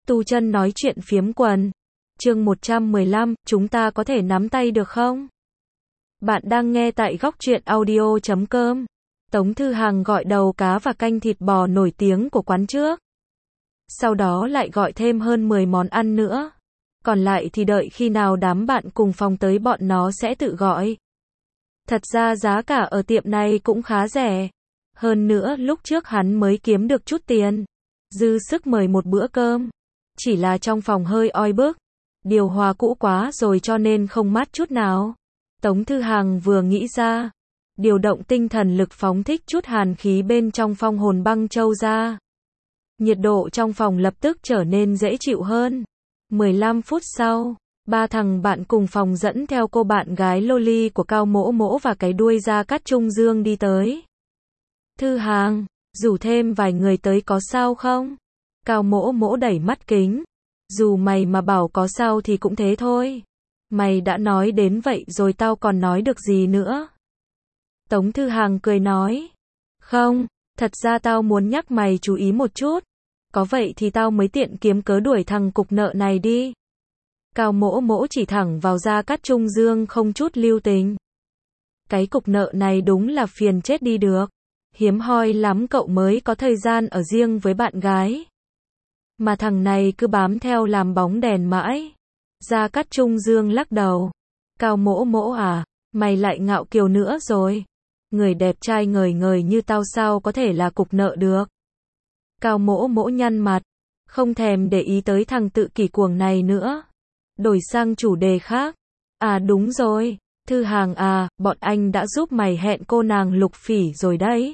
Tu chân nói chuyện phiếm quần. Chương 115, chúng ta có thể nắm tay được không? Bạn đang nghe tại góc truyện audio.com. Tống Thư Hằng gọi đầu cá và canh thịt bò nổi tiếng của quán trước. Sau đó lại gọi thêm hơn 10 món ăn nữa. Còn lại thì đợi khi nào đám bạn cùng phòng tới bọn nó sẽ tự gọi. Thật ra giá cả ở tiệm này cũng khá rẻ. Hơn nữa lúc trước hắn mới kiếm được chút tiền. Dư sức mời một bữa cơm. Chỉ là trong phòng hơi oi bức. Điều hòa cũ quá rồi cho nên không mát chút nào. Tống Thư Hằng vừa nghĩ ra. Điều động tinh thần lực phóng thích chút hàn khí bên trong phong hồn băng châu ra. Nhiệt độ trong phòng lập tức trở nên dễ chịu hơn. 15 phút sau, ba thằng bạn cùng phòng dẫn theo cô bạn gái Loli của Cao Mỗ Mỗ và cái đuôi Gia Cát Trung Dương đi tới. Thư Hằng, rủ thêm vài người tới có sao không? Cao Mỗ Mỗ đẩy mắt kính. Dù mày mà bảo có sao thì cũng thế thôi. Mày đã nói đến vậy rồi tao còn nói được gì nữa? Tống Thư Hằng cười nói. Không, thật ra tao muốn nhắc mày chú ý một chút. Có vậy thì tao mới tiện kiếm cớ đuổi thằng cục nợ này đi. Cao Mỗ Mỗ chỉ thẳng vào Gia Cát Trung Dương không chút lưu tình. Cái cục nợ này đúng là phiền chết đi được. Hiếm hoi lắm cậu mới có thời gian ở riêng với bạn gái. Mà thằng này cứ bám theo làm bóng đèn mãi. Gia Cát Trung Dương lắc đầu. Cao Mỗ Mỗ à, mày lại ngạo kiều nữa rồi. Người đẹp trai ngời ngời như tao sao có thể là cục nợ được. Cao Mỗ Mỗ nhăn mặt. Không thèm để ý tới thằng tự kỷ cuồng này nữa. Đổi sang chủ đề khác. À đúng rồi, Thư Hằng à, bọn anh đã giúp mày hẹn cô nàng Lục Phỉ rồi đấy.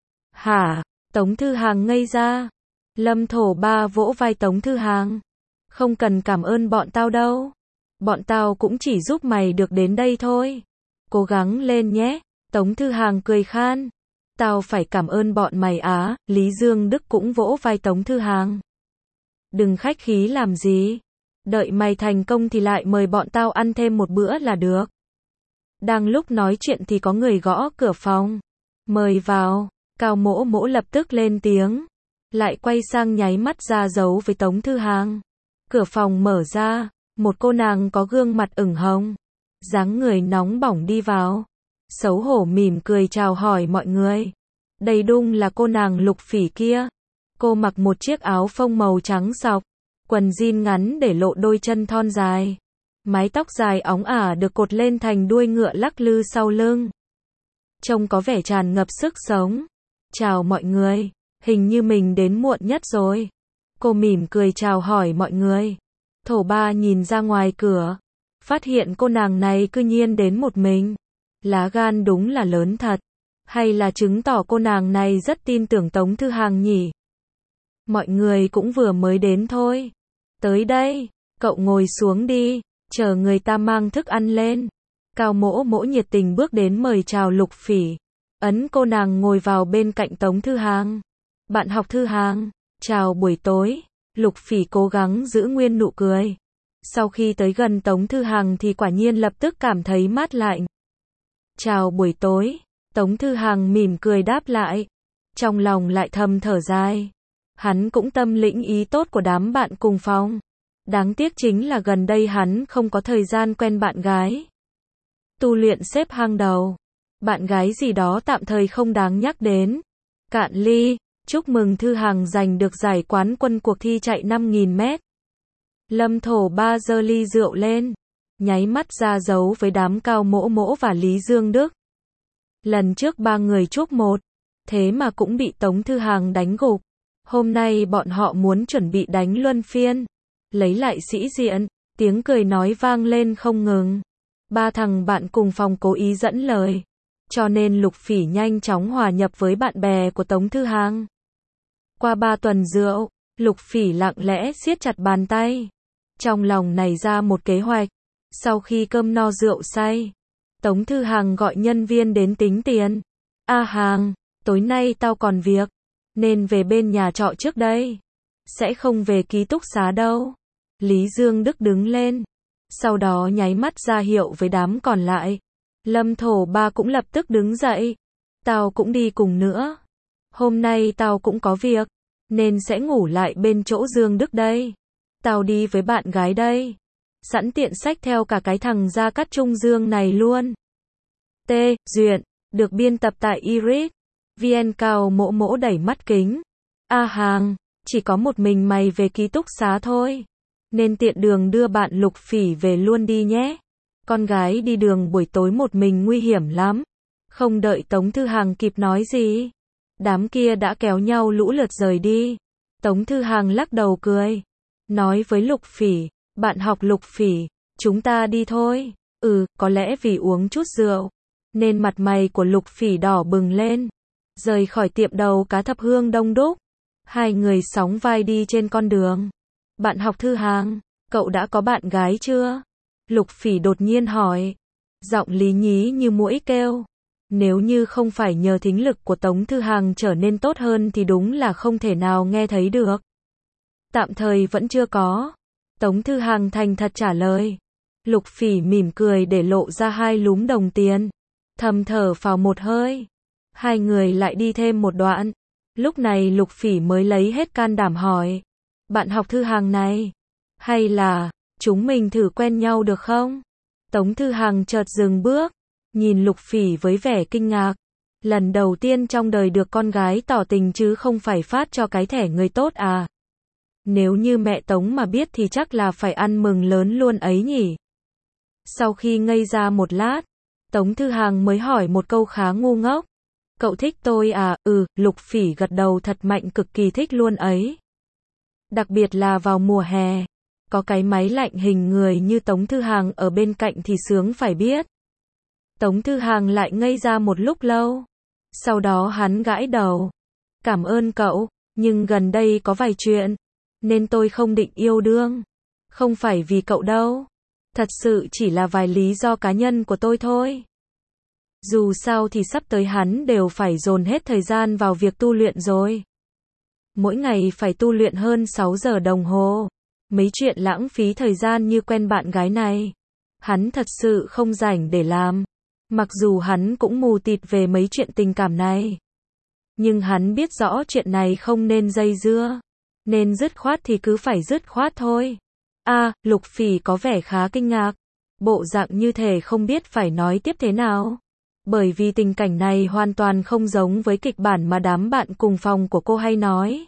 Hả? Tống Thư Hằng ngây ra. Lâm Thổ Ba vỗ vai Tống Thư Hằng. Không cần cảm ơn bọn tao đâu. Bọn tao cũng chỉ giúp mày được đến đây thôi. Cố gắng lên nhé. Tống Thư Hằng cười khan. Tao phải cảm ơn bọn mày á. Lý Dương Đức cũng vỗ vai Tống Thư Hằng. Đừng khách khí làm gì. Đợi mày thành công thì lại mời bọn tao ăn thêm một bữa là được. Đang lúc nói chuyện thì có người gõ cửa phòng. Mời vào. Cao Mỗ Mỗ lập tức lên tiếng. Lại quay sang nháy mắt ra dấu với Tống Thư Hằng. Cửa phòng mở ra. Một cô nàng có gương mặt ửng hồng. Dáng người nóng bỏng đi vào. Xấu hổ mỉm cười chào hỏi mọi người. Đây đúng là cô nàng Lục Phỉ kia. Cô mặc một chiếc áo phông màu trắng sọc. Quần jean ngắn để lộ đôi chân thon dài. Mái tóc dài óng ả được cột lên thành đuôi ngựa lắc lư sau lưng. Trông có vẻ tràn ngập sức sống. Chào mọi người, hình như mình đến muộn nhất rồi. Cô mỉm cười chào hỏi mọi người. Thổ Ba nhìn ra ngoài cửa. Phát hiện cô nàng này cư nhiên đến một mình. Lá gan đúng là lớn thật. Hay là chứng tỏ cô nàng này rất tin tưởng Tống Thư Hằng nhỉ? Mọi người cũng vừa mới đến thôi. Tới đây, cậu ngồi xuống đi, chờ người ta mang thức ăn lên. Cao Mỗ Mỗ nhiệt tình bước đến mời chào Lục Phỉ. Ấn cô nàng ngồi vào bên cạnh Tống Thư Hằng. Bạn học Thư Hằng, chào buổi tối. Lục Phỉ cố gắng giữ nguyên nụ cười. Sau khi tới gần Tống Thư Hằng thì quả nhiên lập tức cảm thấy mát lạnh. Chào buổi tối. Tống Thư Hằng mỉm cười đáp lại. Trong lòng lại thầm thở dài. Hắn cũng tâm lĩnh ý tốt của đám bạn cùng phòng. Đáng tiếc chính là gần đây hắn không có thời gian quen bạn gái. Tu luyện xếp hang đầu. Bạn gái gì đó tạm thời không đáng nhắc đến. Cạn ly, chúc mừng Thư Hằng giành được giải quán quân cuộc thi chạy 5.000 mét. Lâm Thổ Ba giơ ly rượu lên. Nháy mắt ra dấu với đám Cao Mỗ Mỗ và Lý Dương Đức. Lần trước ba người chúc một. Thế mà cũng bị Tống Thư Hằng đánh gục. Hôm nay bọn họ muốn chuẩn bị đánh luân phiên. Lấy lại sĩ diện. Tiếng cười nói vang lên không ngừng. Ba thằng bạn cùng phòng cố ý dẫn lời. Cho nên Lục Phỉ nhanh chóng hòa nhập với bạn bè của Tống Thư Hằng. Qua 3 tuần rượu, Lục Phỉ lặng lẽ siết chặt bàn tay. Trong lòng nảy ra một kế hoạch. Sau khi cơm no rượu say, Tống Thư Hằng gọi nhân viên đến tính tiền. A Hằng, tối nay tao còn việc. Nên về bên nhà trọ trước đây. Sẽ không về ký túc xá đâu. Lý Dương Đức đứng lên. Sau đó nháy mắt ra hiệu với đám còn lại. Lâm Thổ Ba cũng lập tức đứng dậy. Tao cũng đi cùng nữa. Hôm nay tao cũng có việc. Nên sẽ ngủ lại bên chỗ Dương Đức đây. tao đi với bạn gái đây. Sẵn tiện xách theo cả cái thằng Gia Cát Trung Dương này luôn. T. Duyện, được biên tập tại Iris. VN Cao Mỗ Mỗ đẩy mắt kính. A Hàng, chỉ có một mình mày về ký túc xá thôi. Nên tiện đường đưa bạn Lục Phỉ về luôn đi nhé. Con gái đi đường buổi tối một mình nguy hiểm lắm. Không đợi Tống Thư Hàng kịp nói gì, đám kia đã kéo nhau lũ lượt rời đi. Tống Thư Hàng lắc đầu cười, nói với Lục Phỉ, bạn học Lục Phỉ, chúng ta đi thôi. Có lẽ vì uống chút rượu, nên mặt mày của Lục Phỉ đỏ bừng lên. Rời khỏi tiệm đầu cá thập hương đông đúc, hai người sóng vai đi trên con đường. Bạn học Thư Hàng, cậu đã có bạn gái chưa? Lục Phỉ đột nhiên hỏi, giọng lý nhí như muỗi kêu. Nếu như không phải nhờ thính lực của Tống Thư Hàng trở nên tốt hơn thì đúng là không thể nào nghe thấy được. Tạm thời vẫn chưa có. Tống Thư Hàng thành thật trả lời. Lục Phỉ mỉm cười để lộ ra hai lúm đồng tiền. Thầm thở phào một hơi. Hai người lại đi thêm một đoạn. Lúc này Lục Phỉ mới lấy hết can đảm hỏi. Bạn học Thư Hàng này, hay là chúng mình thử quen nhau được không? Tống Thư Hàng chợt dừng bước, nhìn Lục Phỉ với vẻ kinh ngạc. Lần đầu tiên trong đời được con gái tỏ tình chứ không phải phát cho cái thẻ người tốt à? Nếu như mẹ Tống mà biết thì chắc là phải ăn mừng lớn luôn ấy nhỉ. Sau khi ngây ra một lát, Tống Thư Hàng mới hỏi một câu khá ngu ngốc. Cậu thích tôi à? Lục Phỉ gật đầu thật mạnh, cực kỳ thích luôn ấy. Đặc biệt là vào mùa hè, có cái máy lạnh hình người như Tống Thư Hàng ở bên cạnh thì sướng phải biết. Tống Thư Hàng lại ngây ra một lúc lâu. Sau đó hắn gãi đầu. Cảm ơn cậu, nhưng gần đây có vài chuyện, nên tôi không định yêu đương. Không phải vì cậu đâu. Thật sự chỉ là vài lý do cá nhân của tôi thôi. Dù sao thì sắp tới hắn đều phải dồn hết thời gian vào việc tu luyện rồi. Mỗi ngày phải tu luyện hơn 6 giờ đồng hồ. Mấy chuyện lãng phí thời gian như quen bạn gái này, hắn thật sự không rảnh để làm. Mặc dù hắn cũng mù tịt về mấy chuyện tình cảm này, nhưng hắn biết rõ chuyện này không nên dây dưa, nên dứt khoát thì cứ phải dứt khoát thôi. Lục Phỉ có vẻ khá kinh ngạc, bộ dạng như thể không biết phải nói tiếp thế nào. Bởi vì tình cảnh này hoàn toàn không giống với kịch bản mà đám bạn cùng phòng của cô hay nói.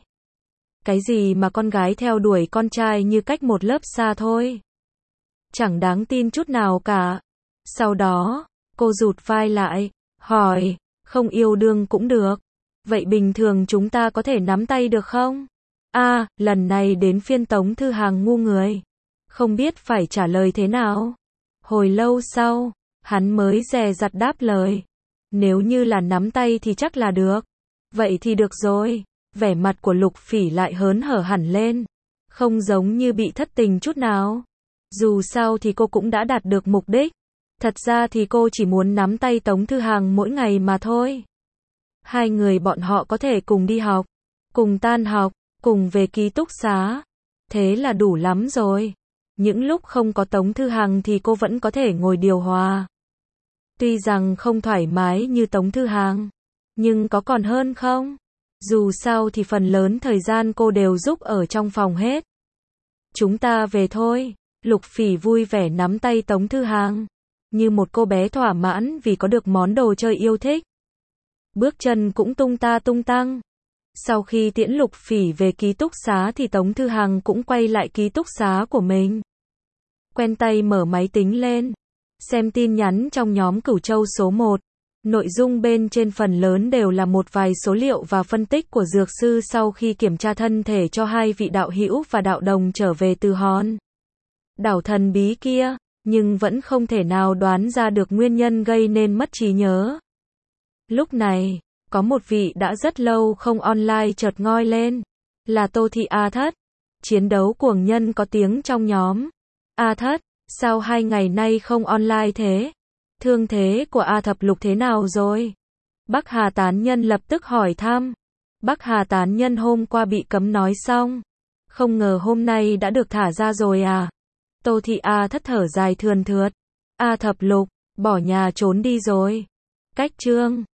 Cái gì mà con gái theo đuổi con trai như cách một lớp xa thôi. Chẳng đáng tin chút nào cả. Sau đó, cô rụt vai lại, hỏi, không yêu đương cũng được. Vậy bình thường chúng ta có thể nắm tay được không? Lần này đến phiên Tống Thư Hàng ngu người. Không biết phải trả lời thế nào. Hồi lâu sau, hắn mới dè dặt đáp lời. Nếu như là nắm tay thì chắc là được. Vậy thì được rồi. Vẻ mặt của Lục Phỉ lại hớn hở hẳn lên. Không giống như bị thất tình chút nào. Dù sao thì cô cũng đã đạt được mục đích. Thật ra thì cô chỉ muốn nắm tay Tống Thư Hàng mỗi ngày mà thôi. Hai người bọn họ có thể cùng đi học, cùng tan học, cùng về ký túc xá. Thế là đủ lắm rồi. Những lúc không có Tống Thư Hàng thì cô vẫn có thể ngồi điều hòa. Tuy rằng không thoải mái như Tống Thư Hàng, nhưng có còn hơn không? Dù sao thì phần lớn thời gian cô đều giúp ở trong phòng hết. Chúng ta về thôi. Lục Phỉ vui vẻ nắm tay Tống Thư Hàng, như một cô bé thỏa mãn vì có được món đồ chơi yêu thích. Bước chân cũng tung ta tung tăng. Sau khi tiễn Lục Phỉ về ký túc xá thì Tống Thư Hàng cũng quay lại ký túc xá của mình. Quen tay mở máy tính lên, xem tin nhắn trong nhóm Cửu Châu số 1. Nội dung bên trên phần lớn đều là một vài số liệu và phân tích của dược sư sau khi kiểm tra thân thể cho hai vị đạo hữu và đạo đồng trở về từ hòn đảo thần bí kia, nhưng vẫn không thể nào đoán ra được nguyên nhân gây nên mất trí nhớ. Lúc này, có một vị đã rất lâu không online chợt ngoi lên, là Tô Thị A Thất. Chiến đấu cuồng nhân có tiếng trong nhóm. A Thất, sao 2 ngày nay không online thế? Thương thế của A Thập Lục thế nào rồi? Bắc Hà tán nhân lập tức hỏi thăm. Bắc Hà tán nhân hôm qua bị cấm nói xong, không ngờ hôm nay đã được thả ra rồi à? Tô Thị A Thất thở dài thườn thượt. A Thập Lục, bỏ nhà trốn đi rồi. Cách chương